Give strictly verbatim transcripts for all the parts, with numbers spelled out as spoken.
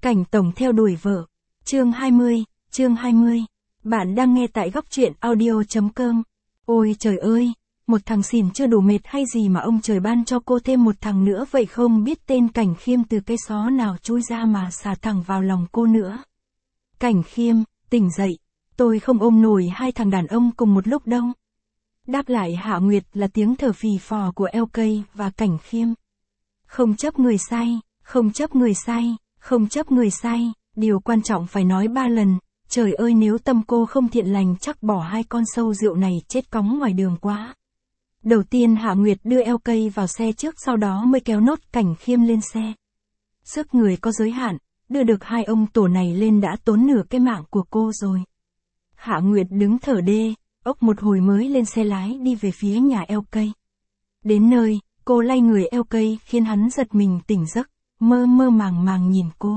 Cảnh tổng theo đuổi vợ. Chương hai mươi, chương hai mươi. Bạn đang nghe tại góc truyện audio.com. Ôi trời ơi, một thằng xỉn chưa đủ mệt hay gì mà ông trời ban cho cô thêm một thằng nữa vậy, không biết tên Cảnh Khiêm từ cái xó nào chui ra mà xà thẳng vào lòng cô nữa. Cảnh Khiêm, tỉnh dậy, tôi không ôm nổi hai thằng đàn ông cùng một lúc đâu. Đáp lại Hạ Nguyệt là tiếng thở phì phò của eo cây và Cảnh Khiêm. Không chấp người say, không chấp người say, không chấp người say, điều quan trọng phải nói ba lần. Trời ơi, nếu tâm cô không thiện lành chắc bỏ hai con sâu rượu này chết cóng ngoài đường quá. Đầu tiên Hạ Nguyệt đưa eo cây vào xe trước, sau đó mới kéo nốt Cảnh Khiêm lên xe. Sức người có giới hạn, đưa được hai ông tổ này lên đã tốn nửa cái mạng của cô rồi. Hạ Nguyệt đứng thở đê, ốc một hồi mới lên xe lái đi về phía nhà eo cây. Đến nơi, cô lay người eo cây khiến hắn giật mình tỉnh giấc, mơ mơ màng màng nhìn cô.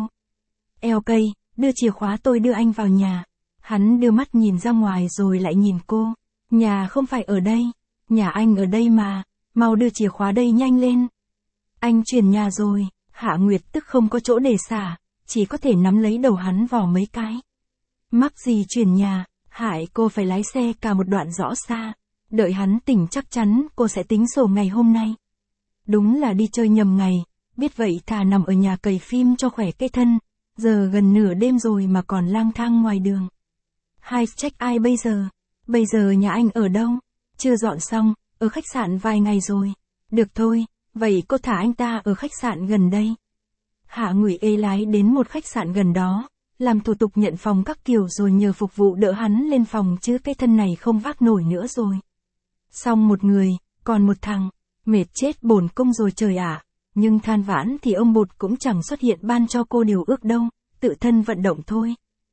Eo cây, đưa chìa khóa tôi đưa anh vào nhà. Hắn đưa mắt nhìn ra ngoài rồi lại nhìn cô. Nhà không phải ở đây, nhà anh ở đây mà, mau đưa chìa khóa đây nhanh lên. Anh chuyển nhà rồi. Hạ Nguyệt tức không có chỗ để xả, chỉ có thể nắm lấy đầu hắn vò mấy cái. Mắc gì chuyển nhà, hại cô phải lái xe cả một đoạn rõ xa. Đợi hắn tỉnh chắc chắn cô sẽ tính sổ ngày hôm nay. Đúng là đi chơi nhầm ngày, biết vậy thà nằm ở nhà cày phim cho khỏe cái thân. Giờ gần nửa đêm rồi mà còn lang thang ngoài đường. Hai trách ai bây giờ? Bây giờ nhà anh ở đâu? Chưa dọn xong, ở khách sạn vài ngày rồi. Được thôi, vậy cô thả anh ta ở khách sạn gần đây. Hạ Ngụy ê lái đến một khách sạn gần đó, làm thủ tục nhận phòng các kiểu rồi nhờ phục vụ đỡ hắn lên phòng chứ cái thân này không vác nổi nữa rồi. Xong một người, còn một thằng, mệt chết bổn cung rồi trời ạ. Nhưng than vãn thì ông Bụt cũng chẳng xuất hiện ban cho cô điều ước đâu, tự thân vận động thôi.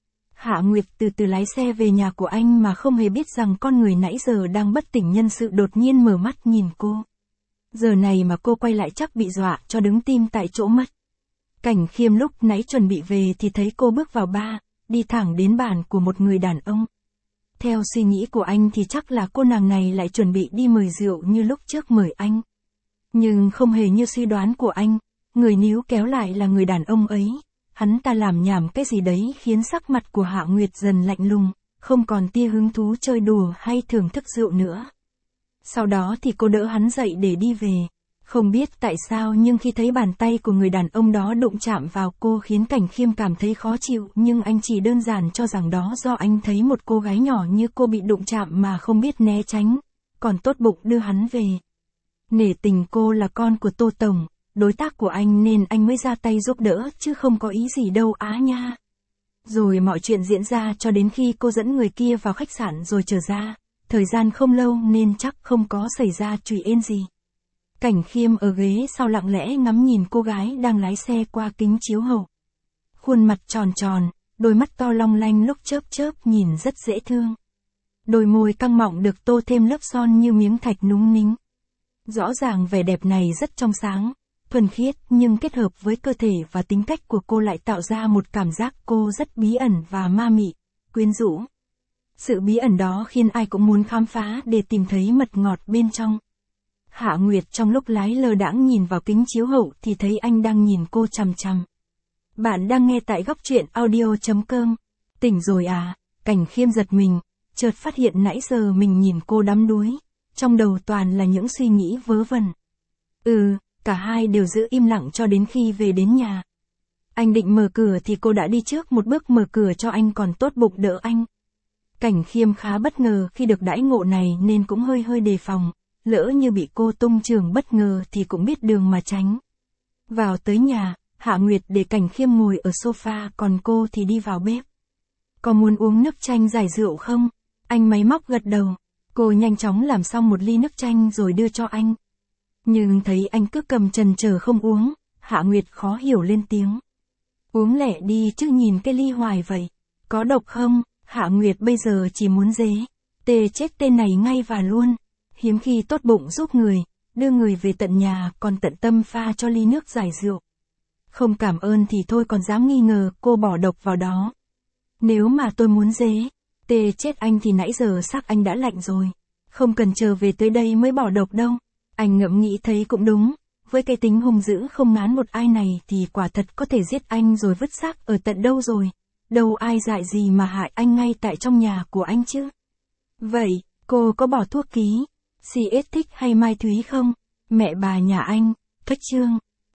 Hạ Nguyệt từ từ lái xe về nhà của anh mà không hề biết rằng con người nãy giờ đang bất tỉnh nhân sự đột nhiên mở mắt nhìn cô. Giờ này mà cô quay lại chắc bị dọa cho đứng tim tại chỗ mất. Cảnh Khiêm lúc nãy chuẩn bị về thì thấy cô bước vào bar, đi thẳng đến bàn của một người đàn ông. Theo suy nghĩ của anh thì chắc là cô nàng này lại chuẩn bị đi mời rượu như lúc trước mời anh. Nhưng không hề như suy đoán của anh, người níu kéo lại là người đàn ông ấy. Hắn ta làm nhảm cái gì đấy khiến sắc mặt của Hạ Nguyệt dần lạnh lùng, không còn tia hứng thú chơi đùa hay thưởng thức rượu nữa. Sau đó thì cô đỡ hắn dậy để đi về. Không biết tại sao nhưng khi thấy bàn tay của người đàn ông đó đụng chạm vào cô khiến Cảnh Khiêm cảm thấy khó chịu, nhưng anh chỉ đơn giản cho rằng đó do anh thấy một cô gái nhỏ như cô bị đụng chạm mà không biết né tránh, còn tốt bụng đưa hắn về. Nể tình cô là con của Tô Tổng, đối tác của anh nên anh mới ra tay giúp đỡ chứ không có ý gì đâu á nha. Rồi mọi chuyện diễn ra cho đến khi cô dẫn người kia vào khách sạn rồi trở ra, thời gian không lâu nên chắc không có xảy ra chuyện ên gì. Cảnh Khiêm ở ghế sau lặng lẽ ngắm nhìn cô gái đang lái xe qua kính chiếu hậu. Khuôn mặt tròn tròn, đôi mắt to long lanh lúc chớp chớp nhìn rất dễ thương. Đôi môi căng mọng được tô thêm lớp son như miếng thạch núng nính. Rõ ràng vẻ đẹp này rất trong sáng, thuần khiết, nhưng kết hợp với cơ thể và tính cách của cô lại tạo ra một cảm giác cô rất bí ẩn và ma mị, quyến rũ. Sự bí ẩn đó khiến ai cũng muốn khám phá để tìm thấy mật ngọt bên trong. Hạ Nguyệt trong lúc lái lơ đãng nhìn vào kính chiếu hậu thì thấy anh đang nhìn cô chằm chằm. Bạn đang nghe tại góc truyện audio.com. Tỉnh rồi à? Cảnh Khiêm giật mình, chợt phát hiện nãy giờ mình nhìn cô đắm đuối. Trong đầu toàn là những suy nghĩ vớ vẩn. Ừ, cả hai đều giữ im lặng cho đến khi về đến nhà. Anh định mở cửa thì cô đã đi trước một bước mở cửa cho anh, còn tốt bụng đỡ anh. Cảnh Khiêm khá bất ngờ khi được đãi ngộ này nên cũng hơi hơi đề phòng, lỡ như bị cô tung trường bất ngờ thì cũng biết đường mà tránh. Vào tới nhà, Hạ Nguyệt để Cảnh Khiêm ngồi ở sofa còn cô thì đi vào bếp. Có muốn uống nước chanh giải rượu không? Anh máy móc gật đầu. Cô nhanh chóng làm xong một ly nước chanh rồi đưa cho anh. Nhưng thấy anh cứ cầm chần chờ không uống, Hạ Nguyệt khó hiểu lên tiếng. Uống lẹ đi chứ nhìn cái ly hoài vậy. Có độc không? Hạ Nguyệt bây giờ chỉ muốn dế. Tê chết tên này ngay và luôn. Hiếm khi tốt bụng giúp người, đưa người về tận nhà còn tận tâm pha cho ly nước giải rượu. Không cảm ơn thì thôi còn dám nghi ngờ cô bỏ độc vào đó. Nếu mà tôi muốn dế. Tê chết anh thì nãy giờ xác anh đã lạnh rồi. Không cần chờ về tới đây mới bỏ độc đâu. Anh ngẫm nghĩ thấy cũng đúng. với cái tính hung dữ không ngán một ai này thì quả thật có thể giết anh rồi vứt xác ở tận đâu rồi. Đâu ai dại gì mà hại anh ngay tại trong nhà của anh chứ. Vậy, cô có bỏ thuốc ký, xê ét thích hay Mai Thúy không? Mẹ bà nhà anh, Thất Trương.